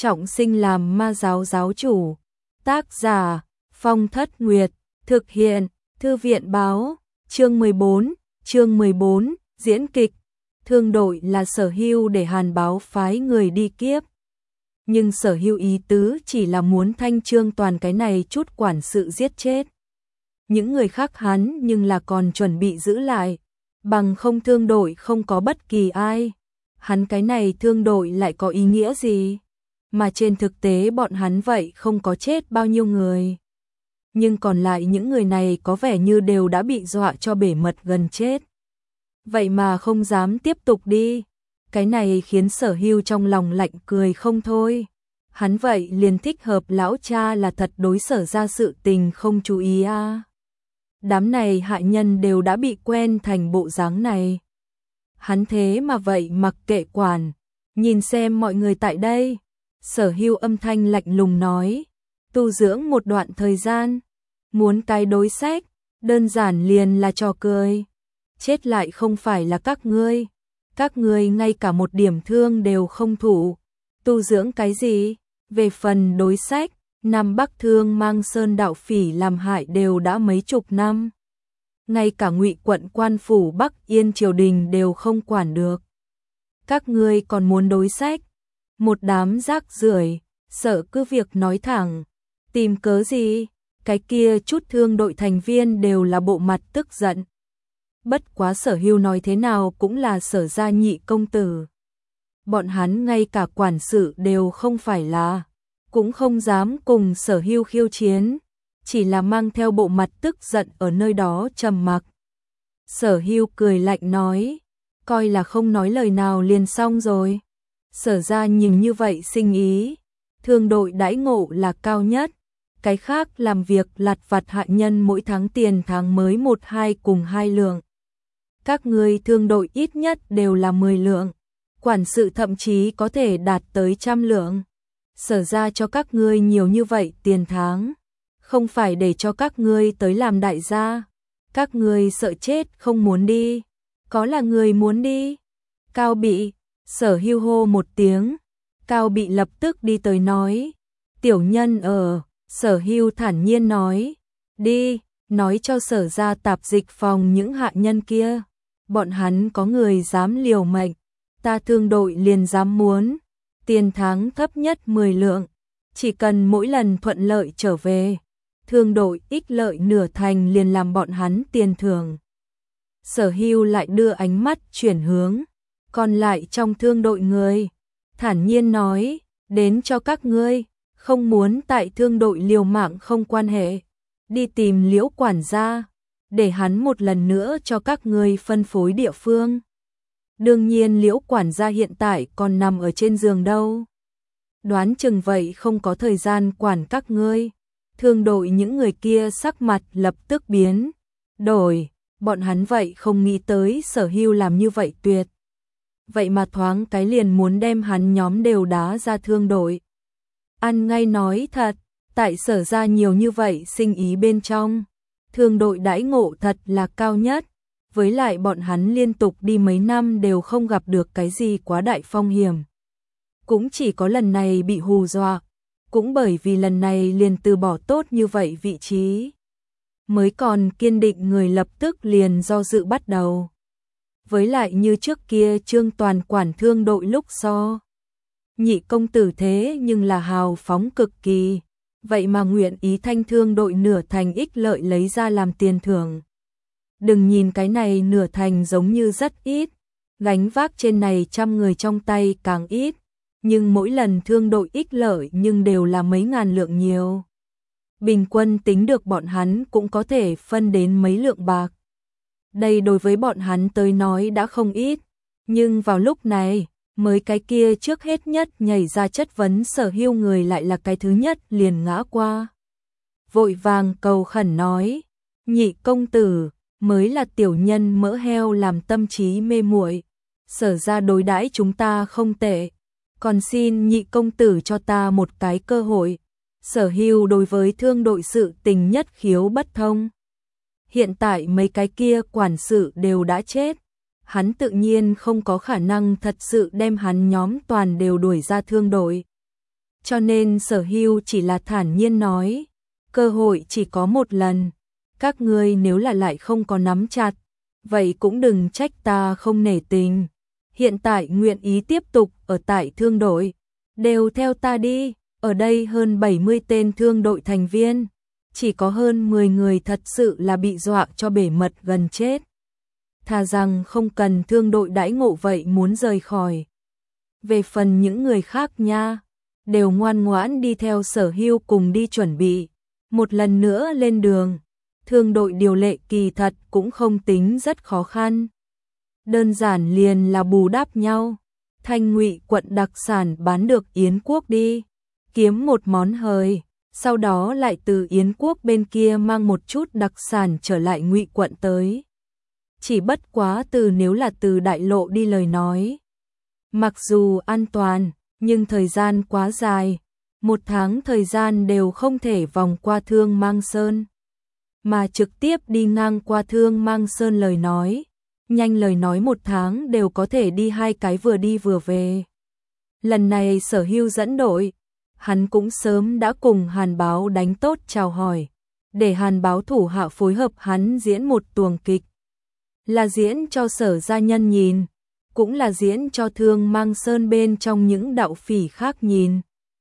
trọng sinh làm ma giáo giáo chủ. Tác giả Phong Thất Nguyệt, thực hiện Thư viện báo. Chương 14, diễn kịch. Thương đội là Sở Hưu để Hàn Báo phái người đi kiếp. Nhưng Sở Hưu ý tứ chỉ là muốn thanh trương toàn cái này chút quản sự giết chết. Những người khác hắn nhưng là còn chuẩn bị giữ lại, bằng không thương đội không có bất kỳ ai. Hắn cái này thương đội lại có ý nghĩa gì? Mà trên thực tế bọn hắn vậy không có chết bao nhiêu người. Nhưng còn lại những người này có vẻ như đều đã bị dọa cho bể mật gần chết. Vậy mà không dám tiếp tục đi. Cái này khiến Sở Hưu trong lòng lạnh cười không thôi. Hắn vậy liền thích hợp lão cha là thật đối Sở ra sự tình không chú ý à. Đám này hạ nhân đều đã bị quen thành bộ dáng này. Hắn thế mà vậy mặc kệ quản. Nhìn xem mọi người tại đây. Sở Hưu âm thanh lạnh lùng nói. Tu dưỡng một đoạn thời gian. Muốn cái đối sách. Đơn giản liền là trò cười. Chết lại không phải là các ngươi. Các ngươi ngay cả một điểm thương đều không thủ. Tu dưỡng cái gì? Về phần đối sách, Nam Bắc Thương mang Sơn đạo phỉ làm hại đều đã mấy chục năm. Ngay cả Ngụy quận quan phủ Bắc Yên triều đình đều không quản được. Các ngươi còn muốn đối sách? Một đám rác rưởi, sợ cứ việc nói thẳng. Tìm cớ gì? Cái kia chút thương đội thành viên đều là bộ mặt tức giận. Bất quá Sở Hưu nói thế nào cũng là Sở gia nhị công tử. Bọn hắn ngay cả quản sự đều không phải là, cũng không dám cùng Sở Hưu khiêu chiến, chỉ là mang theo bộ mặt tức giận ở nơi đó trầm mặc. Sở Hưu cười lạnh nói, coi là không nói lời nào liền xong rồi. Sở gia nhìn như vậy sinh ý, thương đội đãi ngộ là cao nhất, cái khác làm việc lặt vặt hạ nhân mỗi tháng tiền tháng mới 1-2 cùng 2 lượng. Các ngươi thương đội ít nhất đều là 10 lượng, quản sự thậm chí có thể đạt tới 100 lượng. Sở ra cho các ngươi nhiều như vậy tiền tháng, không phải để cho các ngươi tới làm đại gia. Các ngươi sợ chết không muốn đi, có là người muốn đi. Cao Bị, Sở Hưu hô một tiếng, Cao Bị lập tức đi tới nói, tiểu nhân ở. Sở Hưu thản nhiên nói, đi, nói cho Sở ra tạp dịch phòng những hạ nhân kia. Bọn hắn có người dám liều mệnh, ta thương đội liền dám muốn. Tiền tháng thấp nhất 10 lượng, chỉ cần mỗi lần thuận lợi trở về, thương đội ích lợi nửa thành liền làm bọn hắn tiền thưởng. Sở Hưu lại đưa ánh mắt chuyển hướng, còn lại trong thương đội người, thản nhiên nói, đến cho các ngươi, không muốn tại thương đội liều mạng không quan hệ, đi tìm Liễu quản gia, để hắn một lần nữa cho các ngươi phân phối địa phương. Đương nhiên Liễu quản gia hiện tại còn nằm ở trên giường đâu. Đoán chừng vậy không có thời gian quản các ngươi. Thương đội những người kia sắc mặt lập tức biến đổi, bọn hắn vậy không nghĩ tới Sở Hưu làm như vậy tuyệt. Vậy mà thoáng cái liền muốn đem hắn nhóm đều đá ra thương đội. Ăn ngay nói thật, tại Sở ra nhiều như vậy sinh ý bên trong, thương đội đãi ngộ thật là cao nhất, với lại bọn hắn liên tục đi mấy năm đều không gặp được cái gì quá đại phong hiểm. Cũng chỉ có lần này bị hù dọa, cũng bởi vì lần này liền từ bỏ tốt như vậy vị trí. Mới còn kiên định người lập tức liền do dự bắt đầu. Với lại như trước kia Trương Toàn quản thương đội lúc so. Nhị công tử thế nhưng là hào phóng cực kỳ. Vậy mà nguyện ý thanh thương đội nửa thành ích lợi lấy ra làm tiền thưởng. Đừng nhìn cái này nửa thành giống như rất ít, gánh vác trên này 100 người trong tay càng ít, nhưng mỗi lần thương đội ích lợi nhưng đều là mấy ngàn lượng nhiều. Bình quân tính được bọn hắn cũng có thể phân đến mấy lượng bạc. Đây đối với bọn hắn tới nói đã không ít, nhưng vào lúc này, mới cái kia trước hết nhất nhảy ra chất vấn Sở Hưu người lại là cái thứ nhất liền ngã qua. Vội vàng cầu khẩn nói, nhị công tử, mới là tiểu nhân mỡ heo làm tâm trí mê muội, Sở ra đối đãi chúng ta không tệ, còn xin nhị công tử cho ta một cái cơ hội. Sở Hưu đối với thương đội sự tình nhất khiếu bất thông. Hiện tại mấy cái kia quản sự đều đã chết, hắn tự nhiên không có khả năng thật sự đem hắn nhóm toàn đều đuổi ra thương đội. Cho nên Sở Hưu chỉ là thản nhiên nói, cơ hội chỉ có một lần, các ngươi nếu là lại không có nắm chặt, vậy cũng đừng trách ta không nể tình. Hiện tại nguyện ý tiếp tục ở tại thương đội, đều theo ta đi, ở đây hơn 70 tên thương đội thành viên, chỉ có hơn 10 người thật sự là bị dọa cho bể mật gần chết. Thà rằng không cần thương đội đãi ngộ vậy muốn rời khỏi. Về phần những người khác nha, đều ngoan ngoãn đi theo Sở Hưu cùng đi chuẩn bị, một lần nữa lên đường. Thương đội điều lệ kỳ thật cũng không tính rất khó khăn. Đơn giản liền là bù đắp nhau. Thanh Ngụy quận đặc sản bán được Yến quốc đi, kiếm một món hời, sau đó lại từ Yến quốc bên kia mang một chút đặc sản trở lại Ngụy quận tới. Chỉ bất quá nếu là từ đại lộ đi lời nói, mặc dù an toàn, nhưng thời gian quá dài, 1 tháng thời gian đều không thể vòng qua Thương Mang Sơn. Mà trực tiếp đi ngang qua Thương Mang Sơn lời nói, nhanh lời nói 1 tháng đều có thể đi 2 cái vừa đi vừa về. Lần này Sở Hưu dẫn đội, hắn cũng sớm đã cùng Hàn Báo đánh tốt chào hỏi, để Hàn Báo thủ hạ phối hợp hắn diễn một tuồng kịch. Là diễn cho Sở gia nhân nhìn, cũng là diễn cho Thương Mang Sơn bên trong những đạo phỉ khác nhìn.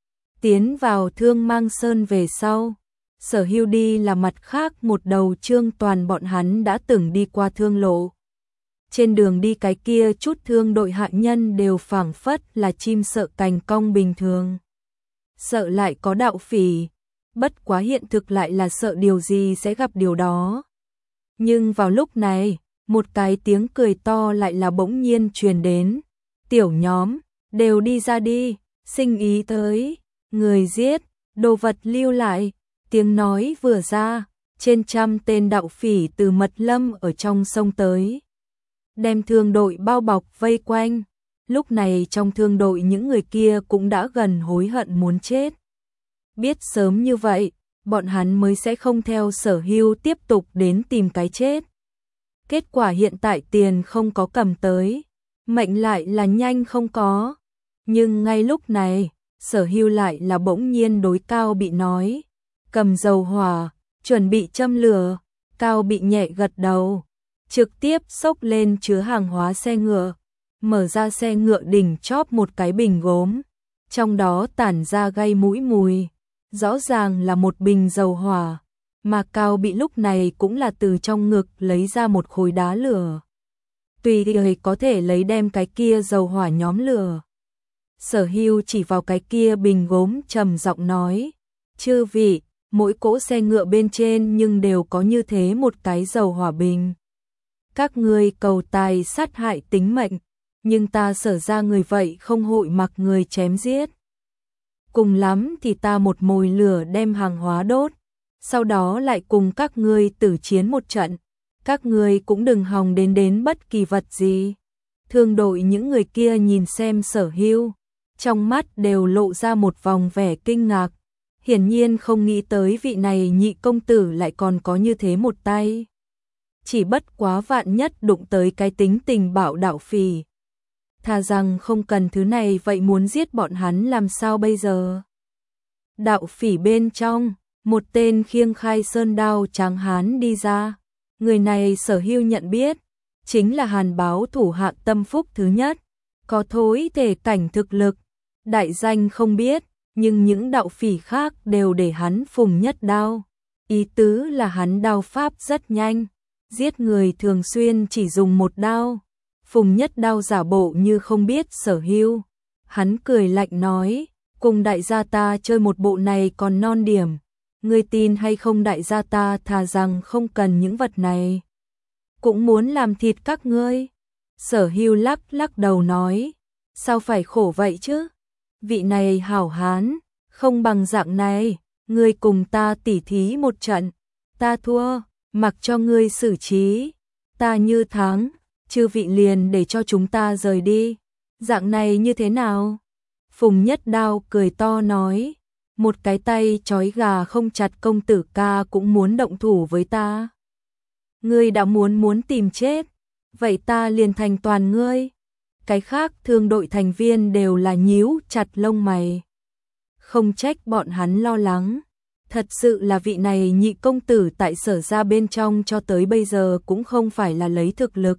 Tiến vào Thương Mang Sơn về sau, Sở Hưu đi là mặt khác một đầu Trương Toàn bọn hắn đã từng đi qua thương lộ. Trên đường đi cái kia chút thương đội hạ nhân đều phảng phất là chim sợ cành cong bình thường. Sợ lại có đạo phỉ, bất quá hiện thực lại là sợ điều gì sẽ gặp điều đó. Nhưng vào lúc này, một cái tiếng cười to lại là bỗng nhiên truyền đến. Tiểu nhóm, đều đi ra đi, sinh ý tới, người giết, đồ vật lưu lại. Tiếng nói vừa ra, trên 100 tên đạo phỉ từ Mật Lâm ở trong sông tới, đem thương đội bao bọc vây quanh. Lúc này trong thương đội những người kia cũng đã gần hối hận muốn chết. Biết sớm như vậy, bọn hắn mới sẽ không theo Sở Hưu tiếp tục đến tìm cái chết. Kết quả hiện tại tiền không có cầm tới, mệnh lại là nhanh không có. Nhưng ngay lúc này, Sở Hưu lại là bỗng nhiên đối Cao Bị nói, cầm dầu hỏa, chuẩn bị châm lửa. Cao Bị nhẹ gật đầu, trực tiếp xốc lên chứa hàng hóa xe ngựa, mở ra xe ngựa đỉnh chóp một cái bình gốm, trong đó tản ra gây mũi mùi, rõ ràng là một bình dầu hỏa, mà Cao Bị lúc này cũng là từ trong ngực lấy ra một khối đá lửa. Tùy thời có thể lấy đem cái kia dầu hỏa nhóm lửa. Sở Hưu chỉ vào cái kia bình gốm trầm giọng nói, chư vị, mỗi cỗ xe ngựa bên trên nhưng đều có như thế một cái dầu hỏa bình. Các ngươi cầu tài sát hại tính mệnh, nhưng ta Sở ra người vậy không hội mặc người chém giết. Cùng lắm thì ta một mồi lửa đem hàng hóa đốt, sau đó lại cùng các ngươi tử chiến một trận. Các ngươi cũng đừng hòng đến bất kỳ vật gì. Thương đội những người kia nhìn xem Sở Hưu, trong mắt đều lộ ra một vòng vẻ kinh ngạc. Hiển nhiên không nghĩ tới vị này nhị công tử lại còn có như thế một tay. Chỉ bất quá vạn nhất đụng tới cái tính tình bạo đạo phỉ. Thà rằng không cần thứ này vậy muốn giết bọn hắn làm sao bây giờ? Đạo phỉ bên trong, một tên khiêng khai sơn đao tráng hán đi ra. Người này Sở Hưu nhận biết, chính là Hàn Báo thủ hạ Tâm Phúc thứ nhất, có thối thể cảnh thực lực, đại danh không biết, nhưng những đạo phỉ khác đều để hắn phùng nhất đao. Ý tứ là hắn đao pháp rất nhanh, giết người thường xuyên chỉ dùng một đao. Phùng nhất đao giả bộ như không biết Sở Hưu. Hắn cười lạnh nói, cùng đại gia ta chơi một bộ này còn non điểm. Ngươi tin hay không đại gia ta thà rằng không cần những vật này, cũng muốn làm thịt các ngươi. Sở Hưu lắc đầu nói, sao phải khổ vậy chứ? Vị này hảo hán, không bằng dạng này, ngươi cùng ta tỉ thí một trận, ta thua, mặc cho ngươi xử trí, ta như thắng, chư vị liền để cho chúng ta rời đi. Dạng này như thế nào? Phùng nhất đao cười to nói, một cái tay trói gà không chặt công tử ca cũng muốn động thủ với ta. Ngươi đã muốn tìm chết, vậy ta liền thành toàn ngươi. Cái khác thương đội thành viên đều là nhíu chặt lông mày. không trách bọn hắn lo lắng. Thật sự là vị này nhị công tử tại Sở gia bên trong cho tới bây giờ cũng không phải là lấy thực lực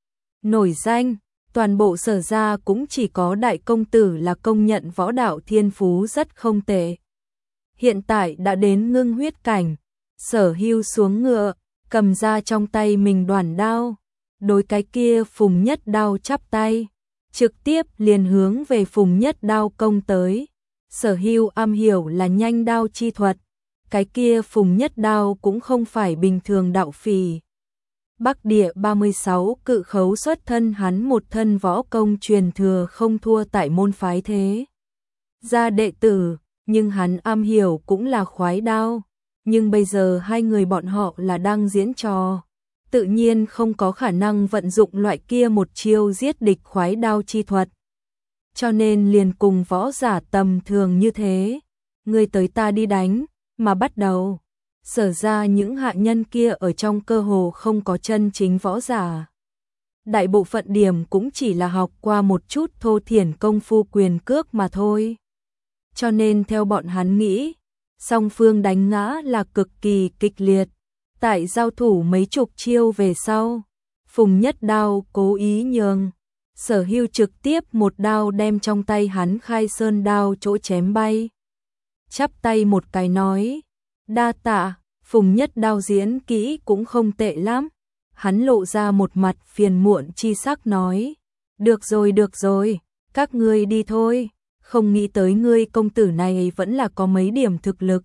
nổi danh, toàn bộ Sở gia cũng chỉ có đại công tử là công nhận võ đạo thiên phú rất không tệ. Hiện tại đã đến ngưng huyết cảnh, Sở Hưu xuống ngựa, cầm ra trong tay mình đoản đao, đối cái kia Phùng Nhất Đao chắp tay, trực tiếp liền hướng về Phùng Nhất Đao công tới. Sở Hưu am hiểu là nhanh đao chi thuật, cái kia Phùng Nhất Đao cũng không phải bình thường đạo phỉ. Bắc Địa 36 cự khấu xuất thân, hắn một thân võ công truyền thừa không thua tại môn phái thế gia đệ tử, nhưng hắn am hiểu cũng là khoái đao, nhưng bây giờ hai người bọn họ là đang diễn trò, tự nhiên không có khả năng vận dụng loại kia một chiêu giết địch khoái đao chi thuật. Cho nên liền cùng võ giả tầm thường như thế, người tới ta đi đánh, mà bắt đầu. Sở ra những hạ nhân kia ở trong cơ hồ không có chân chính võ giả. Đại bộ phận điểm cũng chỉ là học qua một chút thô thiển công phu quyền cước mà thôi. Cho nên theo bọn hắn nghĩ, song phương đánh ngã là cực kỳ kịch liệt. Tại giao thủ mấy chục chiêu về sau, Phùng Nhất Đao cố ý nhường. Sở Hưu trực tiếp một đao đem trong tay hắn Khai Sơn đao chỗ chém bay. Chắp tay một cái nói, đa tạ. Phùng Nhất Đao diễn kỹ cũng không tệ lắm. Hắn lộ ra một mặt phiền muộn chi sắc nói, được rồi, các ngươi đi thôi. Không nghĩ tới ngươi công tử này vẫn là có mấy điểm thực lực.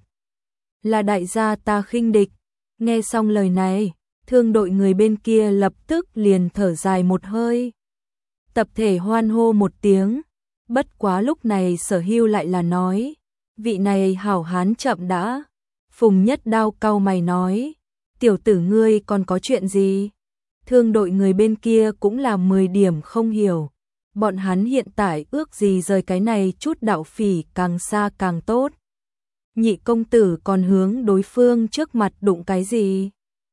Là đại gia ta khinh địch. Nghe xong lời này, thương đội người bên kia lập tức liền thở dài một hơi. Tập thể hoan hô một tiếng. Bất quá lúc này Sở Hưu lại là nói, vị này hảo hán chậm đã. Phùng Nhất Đao cau mày nói, tiểu tử ngươi còn có chuyện gì? Thương đội người bên kia cũng là 10 điểm không hiểu. Bọn hắn hiện tại ước gì rời cái này chút đạo phỉ càng xa càng tốt. Nhị công tử còn hướng đối phương trước mặt đụng cái gì?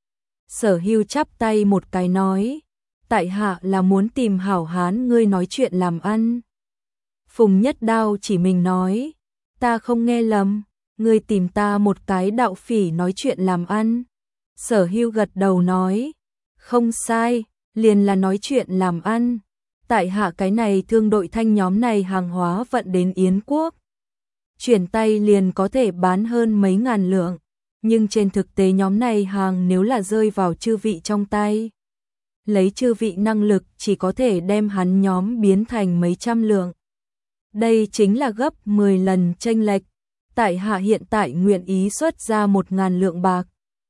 Sở Hưu chắp tay một cái nói, tại hạ là muốn tìm hảo hán ngươi nói chuyện làm ăn. Phùng Nhất Đao chỉ mình nói, ta không nghe lầm, ngươi tìm ta một cái đạo phỉ nói chuyện làm ăn. Sở Hưu gật đầu nói, không sai, liền là nói chuyện làm ăn. Tại hạ cái này thương đội thanh nhóm này hàng hóa vận đến Yến Quốc. Chuyển tay liền có thể bán hơn mấy ngàn lượng, nhưng trên thực tế nhóm này hàng nếu là rơi vào chư vị trong tay, lấy chư vị năng lực chỉ có thể đem hắn nhóm biến thành mấy trăm lượng. Đây chính là gấp 10 lần chênh lệch. Tại hạ hiện tại nguyện ý xuất ra 1.000 lượng bạc.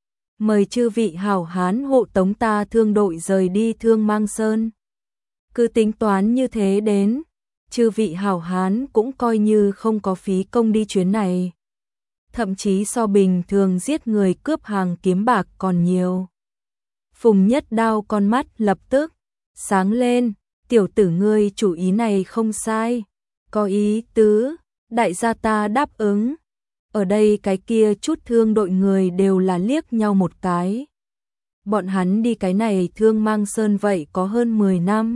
Mời chư vị hảo hán hộ tống ta thương đội rời đi Thương Mang Sơn. Cứ tính toán như thế đến, chư vị hảo hán cũng coi như không có phí công đi chuyến này. Thậm chí so bình thường giết người cướp hàng kiếm bạc còn nhiều. Phùng Nhất Đao con mắt lập tức sáng lên, tiểu tử ngươi chủ ý này không sai, có ý tứ, đại gia ta đáp ứng. Ở đây cái kia chút thương đội người đều là liếc nhau một cái. Bọn hắn đi cái này Thương Mang Sơn vậy có hơn 10 năm.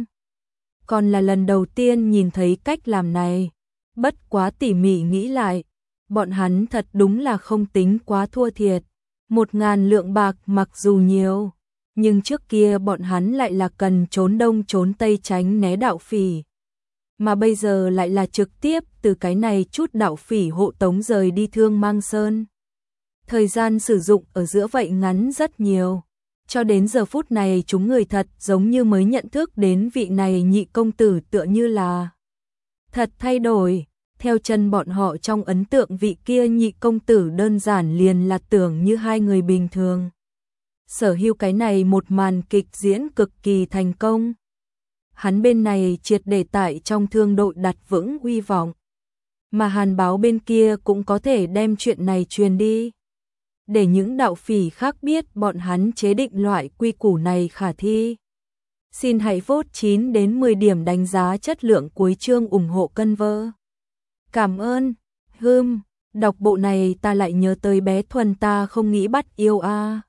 Còn là lần đầu tiên nhìn thấy cách làm này. Bất quá tỉ mỉ nghĩ lại, bọn hắn thật đúng là không tính quá thua thiệt. 1.000 lượng bạc mặc dù nhiều, nhưng trước kia bọn hắn lại là cần trốn đông trốn tây tránh né đạo phỉ. Mà bây giờ lại là trực tiếp từ cái này chút đạo phỉ hộ tống rời đi Thương Mang Sơn. Thời gian sử dụng ở giữa vậy ngắn rất nhiều. Cho đến giờ phút này chúng người thật giống như mới nhận thức đến vị này nhị công tử tựa như là thật thay đổi. Theo chân bọn họ trong ấn tượng vị kia nhị công tử đơn giản liền là tưởng như hai người bình thường. Sở Hưu cái này một màn kịch diễn cực kỳ thành công. Hắn bên này triệt để tại trong thương đội đặt vững uy vọng. Mà Hàn Báo bên kia cũng có thể đem chuyện này truyền đi. Để những đạo phỉ khác biết bọn hắn chế định loại quy củ này khả thi. Xin hãy vote 9 đến 10 điểm đánh giá chất lượng cuối chương ủng hộ cân vơ. Cảm ơn. Đọc bộ này ta lại nhớ tới bé Thuần ta không nghĩ bắt yêu a.